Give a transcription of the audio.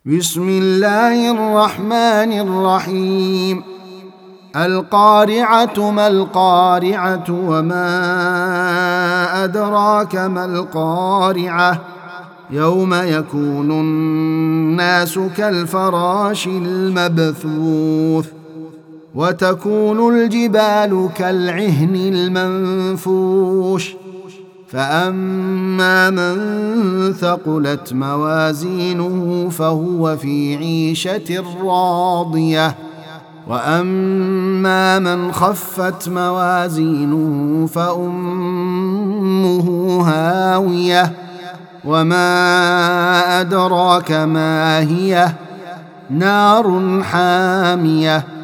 بسم الله الرحمن الرحيم القارعة ما القارعة وما أدراك ما القارعة يوم يكون الناس كالفراش المبثوث وتكون الجبال كالعهن المنفوش فأما من ثقلت موازينه فهو في عيشة راضية وأما من خفت موازينه فأمه هاوية وما أدراك ما هي نار حامية